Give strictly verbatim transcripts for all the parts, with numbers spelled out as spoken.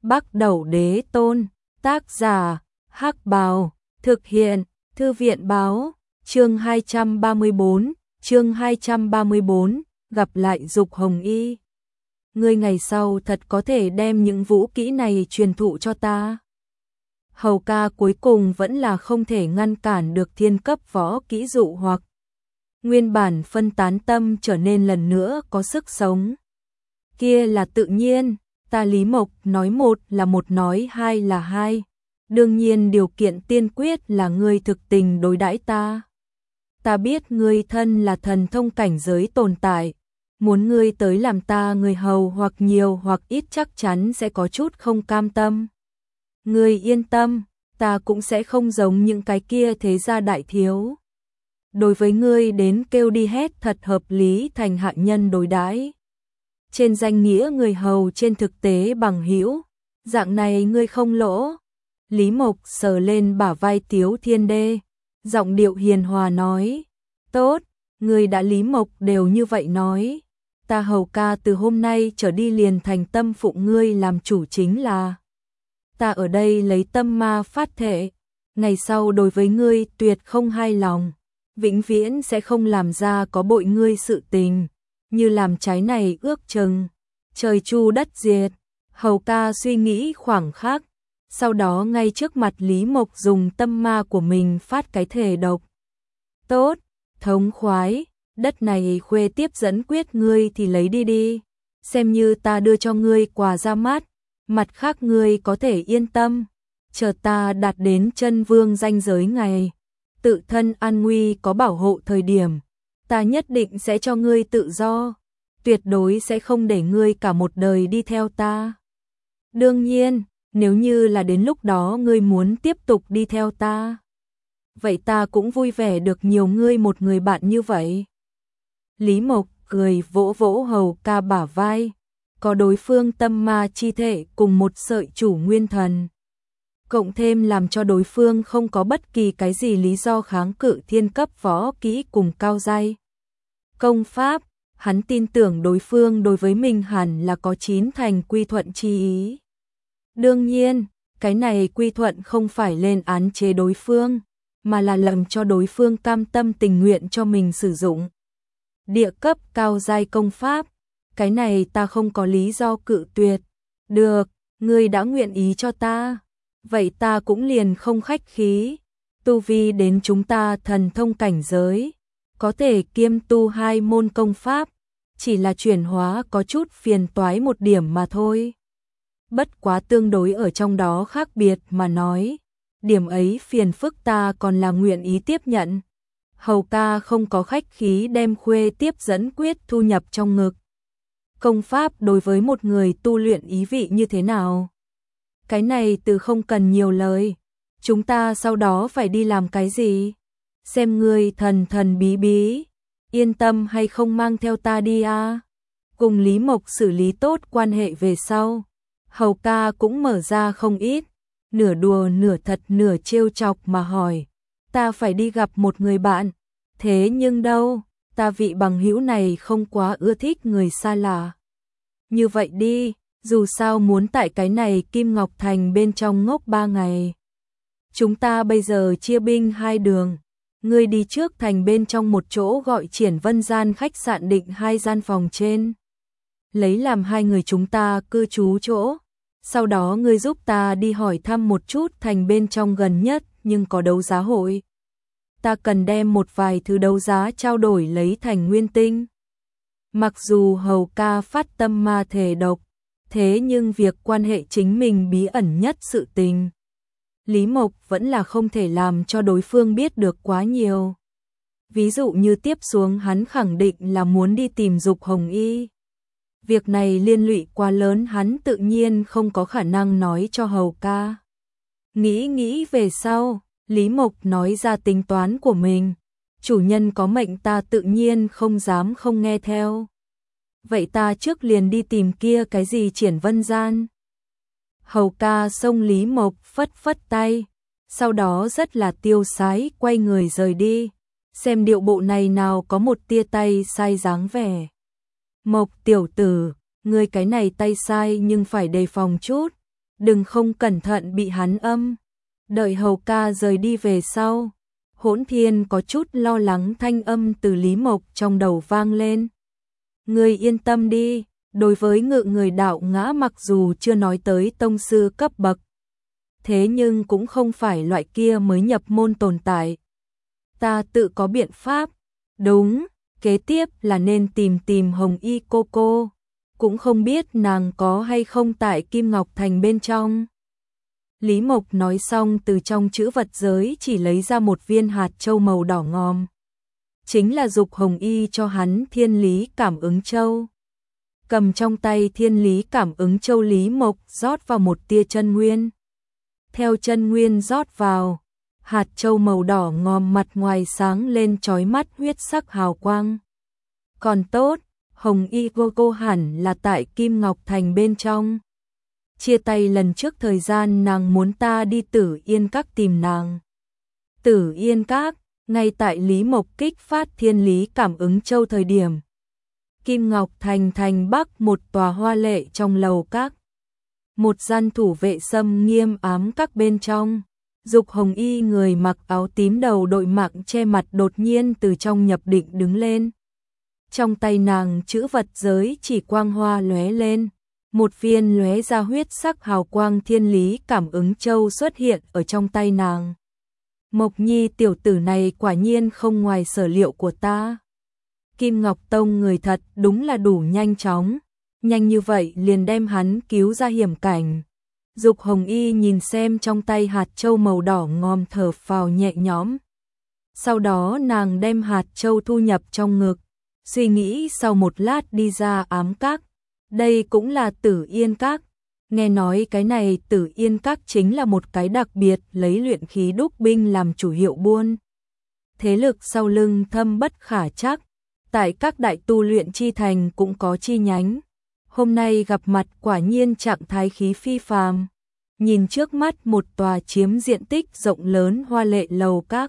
Bắc Đẩu Đế Tôn, tác giả, Hắc Bào, thực hiện, Thư viện báo, chương hai trăm ba mươi bốn, chương hai trăm ba mươi bốn, gặp lại Dục Hồng Y. Ngươi ngày sau thật có thể đem những vũ kỹ này truyền thụ cho ta. Hầu ca cuối cùng vẫn là không thể ngăn cản được thiên cấp võ kỹ dụ hoặc. Nguyên bản phân tán tâm trở nên lần nữa có sức sống. Kia là tự nhiên, ta Lý Mộc nói một là một, nói hai là hai. Đương nhiên điều kiện tiên quyết là ngươi thực tình đối đãi ta. Ta biết ngươi thân là thần thông cảnh giới tồn tại, muốn ngươi tới làm ta người hầu hoặc nhiều hoặc ít chắc chắn sẽ có chút không cam tâm. Ngươi yên tâm, ta cũng sẽ không giống những cái kia thế gia đại thiếu. Đối với ngươi đến kêu đi hết thật hợp lý thành hạ nhân đối đãi. Trên danh nghĩa người hầu, trên thực tế bằng hữu, dạng này ngươi không lỗ. Lý Mộc sờ lên bả vai Tiếu Thiên Đê, giọng điệu hiền hòa nói, tốt, ngươi đã Lý Mộc đều như vậy nói, ta Hầu ca từ hôm nay trở đi liền thành tâm phụng ngươi làm chủ, chính là ta ở đây lấy tâm ma phát thệ, ngày sau đối với ngươi tuyệt không hài lòng, vĩnh viễn sẽ không làm ra có bội ngươi sự tình, như làm trái này ước chừng trời chu đất diệt. Hầu ca suy nghĩ khoảng khắc, sau đó ngay trước mặt Lý Mộc dùng tâm ma của mình phát cái thể độc. Tốt, thống khoái, đất này khuê tiếp dẫn quyết ngươi thì lấy đi đi, xem như ta đưa cho ngươi quà ra mắt, mặt khác ngươi có thể yên tâm, chờ ta đạt đến chân vương ranh giới ngày, tự thân an nguy có bảo hộ thời điểm, ta nhất định sẽ cho ngươi tự do, tuyệt đối sẽ không để ngươi cả một đời đi theo ta. Đương nhiên, nếu như là đến lúc đó ngươi muốn tiếp tục đi theo ta, vậy ta cũng vui vẻ được nhiều ngươi một người bạn như vậy. Lý Mộc cười vỗ vỗ Hầu ca bả vai, có đối phương tâm ma chi thể cùng một sợi chủ nguyên thần, cộng thêm làm cho đối phương không có bất kỳ cái gì lý do kháng cự thiên cấp võ kỹ cùng cao giai công pháp, hắn tin tưởng đối phương đối với mình hẳn là có chín thành quy thuận chi ý. Đương nhiên, cái này quy thuận không phải lên án chế đối phương, mà là làm cho đối phương cam tâm tình nguyện cho mình sử dụng. Địa cấp cao giai công pháp, cái này ta không có lý do cự tuyệt. Được, ngươi đã nguyện ý cho ta, vậy ta cũng liền không khách khí. Tu vi đến chúng ta thần thông cảnh giới, có thể kiêm tu hai môn công pháp, chỉ là chuyển hóa có chút phiền toái một điểm mà thôi. Bất quá tương đối ở trong đó khác biệt mà nói, điểm ấy phiền phức ta còn là nguyện ý tiếp nhận. Hầu ca không có khách khí đem khuê tiếp dẫn quyết thu nhập trong ngực. Công pháp đối với một người tu luyện ý vị như thế nào? Cái này từ không cần nhiều lời. Chúng ta sau đó phải đi làm cái gì? Xem ngươi thần thần bí bí, yên tâm hay không mang theo ta đi à? Cùng Lý Mộc xử lý tốt quan hệ về sau, Hầu ca cũng mở ra không ít, nửa đùa nửa thật nửa trêu chọc mà hỏi, ta phải đi gặp một người bạn, thế nhưng đâu, ta vị bằng hữu này không quá ưa thích người xa lạ. Như vậy đi, dù sao muốn tại cái này Kim Ngọc Thành bên trong ngốc ba ngày. Chúng ta bây giờ chia binh hai đường, ngươi đi trước thành bên trong một chỗ gọi Triển Vân Gian khách sạn định hai gian phòng trên, lấy làm hai người chúng ta cư trú chỗ. Sau đó ngươi giúp ta đi hỏi thăm một chút thành bên trong gần nhất nhưng có đấu giá hội. Ta cần đem một vài thứ đấu giá trao đổi lấy thành nguyên tinh. Mặc dù Hầu ca phát tâm ma thể độc, thế nhưng việc quan hệ chính mình bí ẩn nhất sự tình, Lý Mộc vẫn là không thể làm cho đối phương biết được quá nhiều. Ví dụ như tiếp xuống hắn khẳng định là muốn đi tìm Dục Hồng Y. Việc này liên lụy quá lớn, hắn tự nhiên không có khả năng nói cho Hầu ca. Nghĩ nghĩ về sau, Lý Mộc nói ra tính toán của mình. Chủ nhân có mệnh ta tự nhiên không dám không nghe theo. Vậy ta trước liền đi tìm kia cái gì Triển Vân Gian. Hầu ca xông Lý Mộc phất phất tay, sau đó rất là tiêu sái quay người rời đi, xem điệu bộ này nào có một tia tay sai dáng vẻ. Mộc tiểu tử, ngươi cái này tay sai nhưng phải đề phòng chút, đừng không cẩn thận bị hắn âm. Đợi hầu ca rời đi về sau, Hỗn Thiên có chút lo lắng thanh âm từ Lý Mộc trong đầu vang lên. Ngươi yên tâm đi, đối với ngự người đạo ngã mặc dù chưa nói tới tông sư cấp bậc, thế nhưng cũng không phải loại kia mới nhập môn tồn tại. Ta tự có biện pháp. Đúng, kế tiếp là nên tìm tìm Hồng Y cô cô, cũng không biết nàng có hay không tại Kim Ngọc Thành bên trong. Lý Mộc nói xong từ trong chữ vật giới chỉ lấy ra một viên hạt châu màu đỏ ngòm. Chính là dục Hồng Y cho hắn thiên lý cảm ứng châu. Cầm trong tay thiên lý cảm ứng châu, Lý Mộc rót vào một tia chân nguyên. Theo chân nguyên rót vào, hạt châu màu đỏ ngòm mặt ngoài sáng lên chói mắt huyết sắc hào quang. Còn tốt, Hồng Y cô cô hẳn là tại Kim Ngọc Thành bên trong. Chia tay lần trước thời gian nàng muốn ta đi Tử Yên Các tìm nàng. Tử Yên Các, ngay tại Lý Mộc kích phát thiên lý cảm ứng châu thời điểm. Kim Ngọc Thành thành bắc một tòa hoa lệ trong lầu các. Một gian thủ vệ xâm nghiêm ám các bên trong. Dục Hồng Y người mặc áo tím đầu đội mạng che mặt đột nhiên từ trong nhập định đứng lên. Trong tay nàng chữ vật giới chỉ quang hoa lóe lên. Một viên lóe ra huyết sắc hào quang thiên lý cảm ứng châu xuất hiện ở trong tay nàng. Mộc Nhi tiểu tử này quả nhiên không ngoài sở liệu của ta. Kim Ngọc Tông người thật đúng là đủ nhanh chóng. Nhanh như vậy liền đem hắn cứu ra hiểm cảnh. Dục Hồng Y nhìn xem trong tay hạt châu màu đỏ ngòm thở phào nhẹ nhõm. Sau đó nàng đem hạt châu thu nhập trong ngực. Suy nghĩ sau một lát đi ra ám các. Đây cũng là Tử Yên Các. Nghe nói cái này Tử Yên Các chính là một cái đặc biệt lấy luyện khí đúc binh làm chủ hiệu buôn. Thế lực sau lưng thâm bất khả trắc. Tại các đại tu luyện chi thành cũng có chi nhánh. Hôm nay gặp mặt quả nhiên trạng thái khí phi phàm. Nhìn trước mắt một tòa chiếm diện tích rộng lớn hoa lệ lầu các.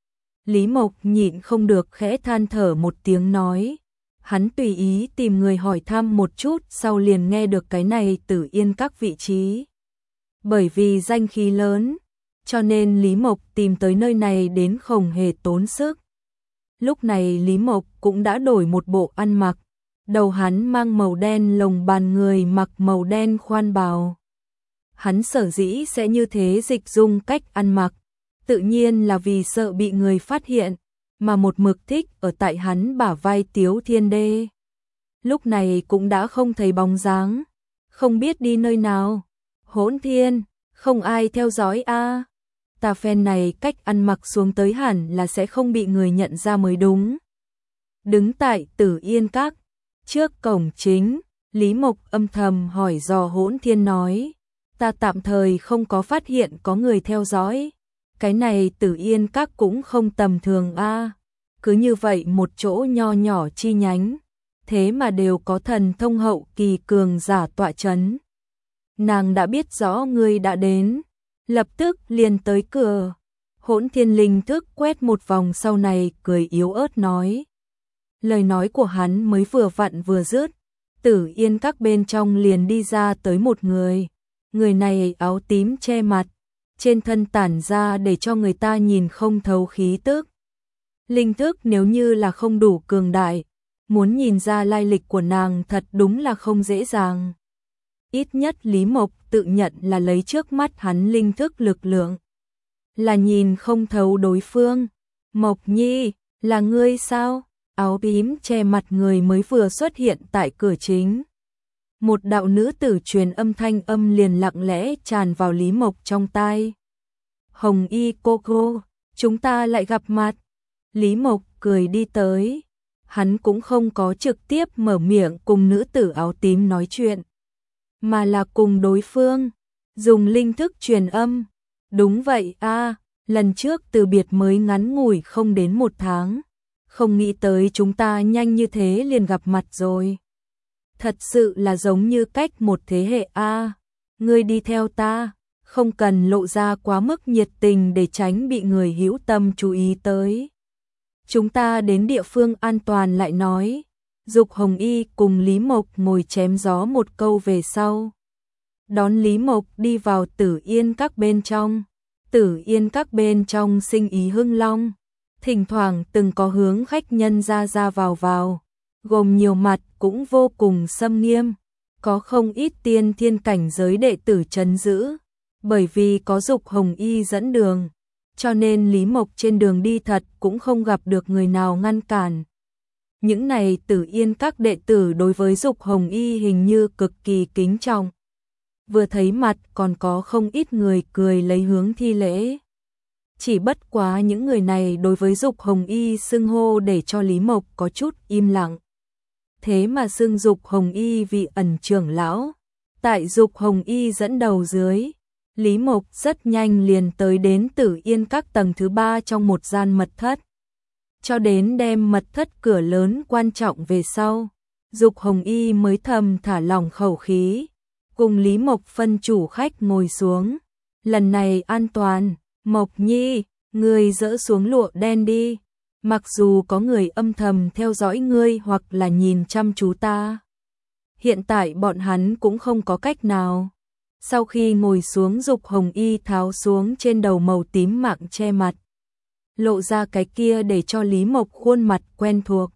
Lý Mộc nhịn không được khẽ than thở một tiếng nói. Hắn tùy ý tìm người hỏi thăm một chút sau liền nghe được cái này Tử Yên Các vị trí. Bởi vì danh khí lớn, cho nên Lý Mộc tìm tới nơi này đến không hề tốn sức. Lúc này Lý Mộc cũng đã đổi một bộ ăn mặc. Đầu hắn mang màu đen, lồng bàn người mặc màu đen khoan bào. Hắn sở dĩ sẽ như thế dịch dung cách ăn mặc, tự nhiên là vì sợ bị người phát hiện, mà một mực thích ở tại hắn bả vai Tiếu Thiên Đê. Lúc này cũng đã không thấy bóng dáng, không biết đi nơi nào. Hỗn Thiên, không ai theo dõi a. À. Ta phen này cách ăn mặc xuống tới hẳn là sẽ không bị người nhận ra mới đúng. Đứng tại Tử Yên Các, trước cổng chính, Lý Mộc âm thầm hỏi dò Hỗn Thiên nói. Ta tạm thời không có phát hiện có người theo dõi. Cái này Tử Yên Các cũng không tầm thường a. À. Cứ như vậy một chỗ nho nhỏ chi nhánh, thế mà đều có thần thông hậu kỳ cường giả tọa chấn. Nàng đã biết rõ ngươi đã đến, lập tức liền tới cửa. Hỗn Thiên linh thức quét một vòng sau này cười yếu ớt nói. Lời nói của hắn mới vừa vặn vừa dứt, Tử Yên Các bên trong liền đi ra tới một người. Người này áo tím che mặt, trên thân tản ra để cho người ta nhìn không thấu khí tức. Linh thức nếu như là không đủ cường đại, muốn nhìn ra lai lịch của nàng thật đúng là không dễ dàng. Ít nhất Lý Mộc tự nhận là lấy trước mắt hắn linh thức lực lượng, là nhìn không thấu đối phương. Mộc Nhi, là ngươi sao? Áo tím che mặt người mới vừa xuất hiện tại cửa chính. Một đạo nữ tử truyền âm thanh âm liền lặng lẽ tràn vào Lý Mộc trong tai. Hồng Y cô cô, chúng ta lại gặp mặt. Lý Mộc cười đi tới. Hắn cũng không có trực tiếp mở miệng cùng nữ tử áo tím nói chuyện, mà là cùng đối phương dùng linh thức truyền âm. Đúng vậy a, à, lần trước từ biệt mới ngắn ngủi không đến một tháng, không nghĩ tới chúng ta nhanh như thế liền gặp mặt rồi. Thật sự là giống như cách một thế hệ a. À, ngươi đi theo ta, không cần lộ ra quá mức nhiệt tình để tránh bị người hữu tâm chú ý tới. Chúng ta đến địa phương an toàn lại nói. Dục Hồng Y cùng Lý Mộc ngồi chém gió một câu về sau. đón Lý Mộc đi vào Tử Yên Các bên trong. Tử Yên Các bên trong sinh ý hưng long, thỉnh thoảng từng có hướng khách nhân ra ra vào vào, gồm nhiều mặt cũng vô cùng xâm nghiêm, có không ít tiên thiên cảnh giới đệ tử trấn giữ, bởi vì có Dục Hồng Y dẫn đường, cho nên Lý Mộc trên đường đi thật cũng không gặp được người nào ngăn cản. Những này Tử Yên Các đệ tử đối với Dục Hồng Y hình như cực kỳ kính trọng. Vừa thấy mặt còn có không ít người cười lấy hướng thi lễ. Chỉ bất quá những người này đối với Dục Hồng Y xưng hô để cho Lý Mộc có chút im lặng. Thế mà xưng Dục Hồng Y vị ẩn trưởng lão. Tại Dục Hồng Y dẫn đầu dưới, Lý Mộc rất nhanh liền tới đến Tử Yên Các tầng thứ ba trong một gian mật thất. Cho đến đem mật thất cửa lớn quan trọng về sau, Dục Hồng Y mới thầm thả lỏng khẩu khí, cùng Lý Mộc phân chủ khách ngồi xuống. Lần này an toàn, Mộc Nhi, ngươi dỡ xuống lụa đen đi. Mặc dù có người âm thầm theo dõi ngươi hoặc là nhìn chăm chú ta, hiện tại bọn hắn cũng không có cách nào. Sau khi ngồi xuống, Dục Hồng Y tháo xuống trên đầu màu tím mạng che mặt, lộ ra cái kia để cho Lý Mộc khuôn mặt quen thuộc.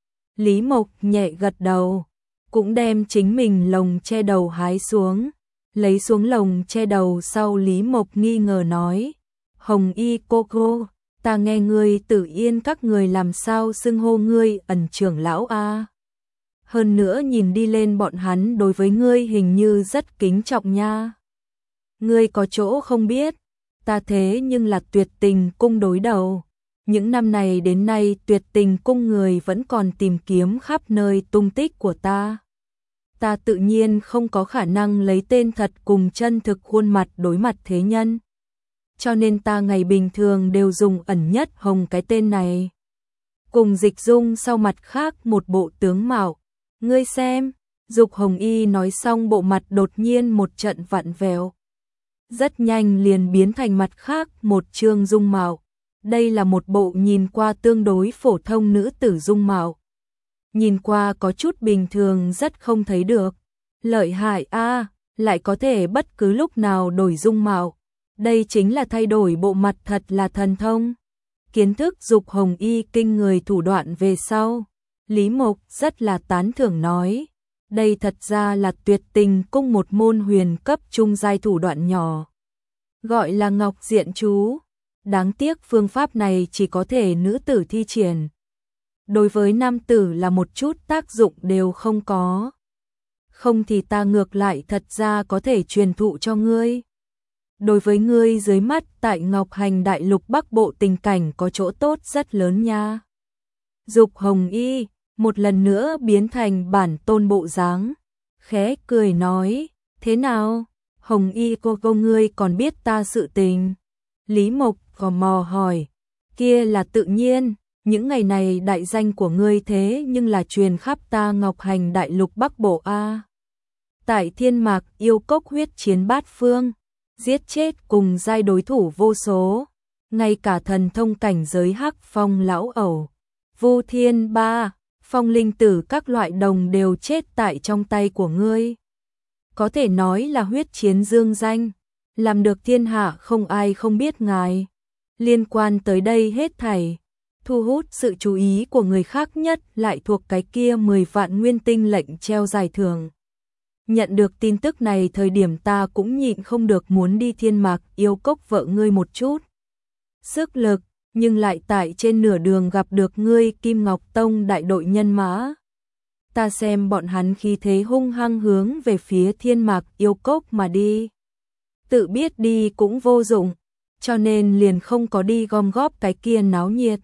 Lý Mộc nhẹ gật đầu, cũng đem chính mình lồng che đầu hái xuống. Lấy xuống lồng che đầu sau, Lý Mộc nghi ngờ nói: Hồng Y cô cô, ta nghe ngươi Tử Yên Các người làm sao xưng hô ngươi ẩn trưởng lão a? Hơn nữa nhìn đi lên bọn hắn đối với ngươi hình như rất kính trọng nha. Ngươi có chỗ không biết, ta thế nhưng là Tuyệt Tình Cung đối đầu. Những năm này đến nay Tuyệt Tình Cung người vẫn còn tìm kiếm khắp nơi tung tích của ta. Ta tự nhiên không có khả năng lấy tên thật cùng chân thực khuôn mặt đối mặt thế nhân. Cho nên ta ngày bình thường đều dùng ẩn nhất hồng cái tên này. Cùng dịch dung sau mặt khác một bộ tướng mạo. Ngươi xem, Dục Hồng Y nói xong bộ mặt đột nhiên một trận vặn vẹo. Rất nhanh liền biến thành mặt khác một trương dung mạo. Đây là một bộ nhìn qua tương đối phổ thông nữ tử dung mạo. Nhìn qua có chút bình thường rất không thấy được. Lợi hại a, lại có thể bất cứ lúc nào đổi dung mạo. Đây chính là thay đổi bộ mặt thật là thần thông. Kiến thức Dục Hồng Y kinh người thủ đoạn về sau, Lý Mộc rất là tán thưởng nói, đây thật ra là Tuyệt Tình Cung một môn huyền cấp trung giai thủ đoạn nhỏ, gọi là Ngọc Diện Chú. Đáng tiếc phương pháp này chỉ có thể nữ tử thi triển, đối với nam tử là một chút tác dụng đều không có. Không thì ta ngược lại thật ra có thể truyền thụ cho ngươi. Đối với ngươi dưới mắt tại Ngọc Hành Đại Lục Bắc Bộ tình cảnh có chỗ tốt rất lớn nha. Dục Hồng Y một lần nữa biến thành bản tôn bộ dáng, khẽ cười nói, thế nào, Hồng Y cô cô ngươi còn biết ta sự tình? Lý Mộc gò mò hỏi, kia là tự nhiên, những ngày này đại danh của ngươi thế nhưng là truyền khắp ta Ngọc Hành Đại Lục Bắc Bộ a. Tại Thiên Mạc Yêu Cốc huyết chiến bát phương, giết chết cùng giai đối thủ vô số, ngay cả thần thông cảnh giới Hắc Phong lão ẩu, Vu Thiên Ba, Phong Linh Tử các loại đồng đều chết tại trong tay của ngươi. Có thể nói là huyết chiến dương danh, làm được thiên hạ không ai không biết ngài. Liên quan tới đây hết thảy, thu hút sự chú ý của người khác nhất lại thuộc cái kia mười vạn nguyên tinh lệnh treo giải thưởng. Nhận được tin tức này thời điểm ta cũng nhịn không được muốn đi Thiên Mạc Yêu Cốc vợ ngươi một chút sức lực, nhưng lại tại trên nửa đường gặp được ngươi Kim Ngọc Tông đại đội nhân mã. Ta xem bọn hắn khí thế hung hăng hướng về phía Thiên Mạc Yêu Cốc mà đi. Tự biết đi cũng vô dụng, cho nên liền không có đi gom góp cái kia náo nhiệt.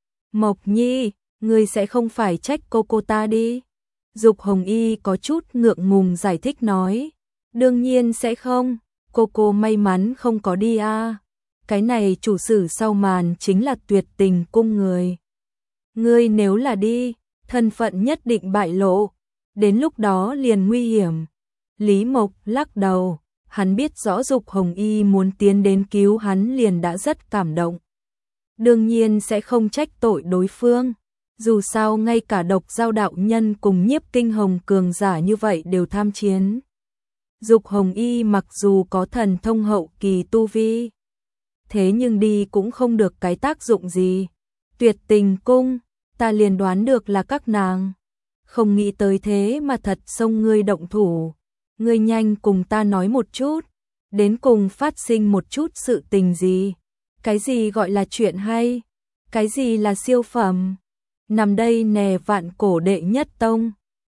Mộc Nhi, ngươi sẽ không phải trách cô cô ta đi. Dục Hồng Y có chút ngượng ngùng giải thích nói, đương nhiên sẽ không, cô cô may mắn không có đi a. Cái này chủ sử sau màn chính là Tuyệt Tình Cung người. Ngươi nếu là đi, thân phận nhất định bại lộ, đến lúc đó liền nguy hiểm. Lý Mộc lắc đầu, hắn biết rõ Dục Hồng Y muốn tiến đến cứu hắn liền đã rất cảm động. Đương nhiên sẽ không trách tội đối phương. Dù sao ngay cả Độc Giao đạo nhân cùng Nhiếp Kinh Hồng cường giả như vậy đều tham chiến. Dục Hồng Y mặc dù có thần thông hậu kỳ tu vi, thế nhưng đi cũng không được cái tác dụng gì. Tuyệt Tình Cung, ta liền đoán được là các nàng. Không nghĩ tới thế mà thật xông ngươi động thủ. Ngươi nhanh cùng ta nói một chút, đến cùng phát sinh một chút sự tình gì? Cái gì gọi là chuyện hay? Cái gì là siêu phẩm? Nằm đây nè Vạn Cổ đệ nhất tông,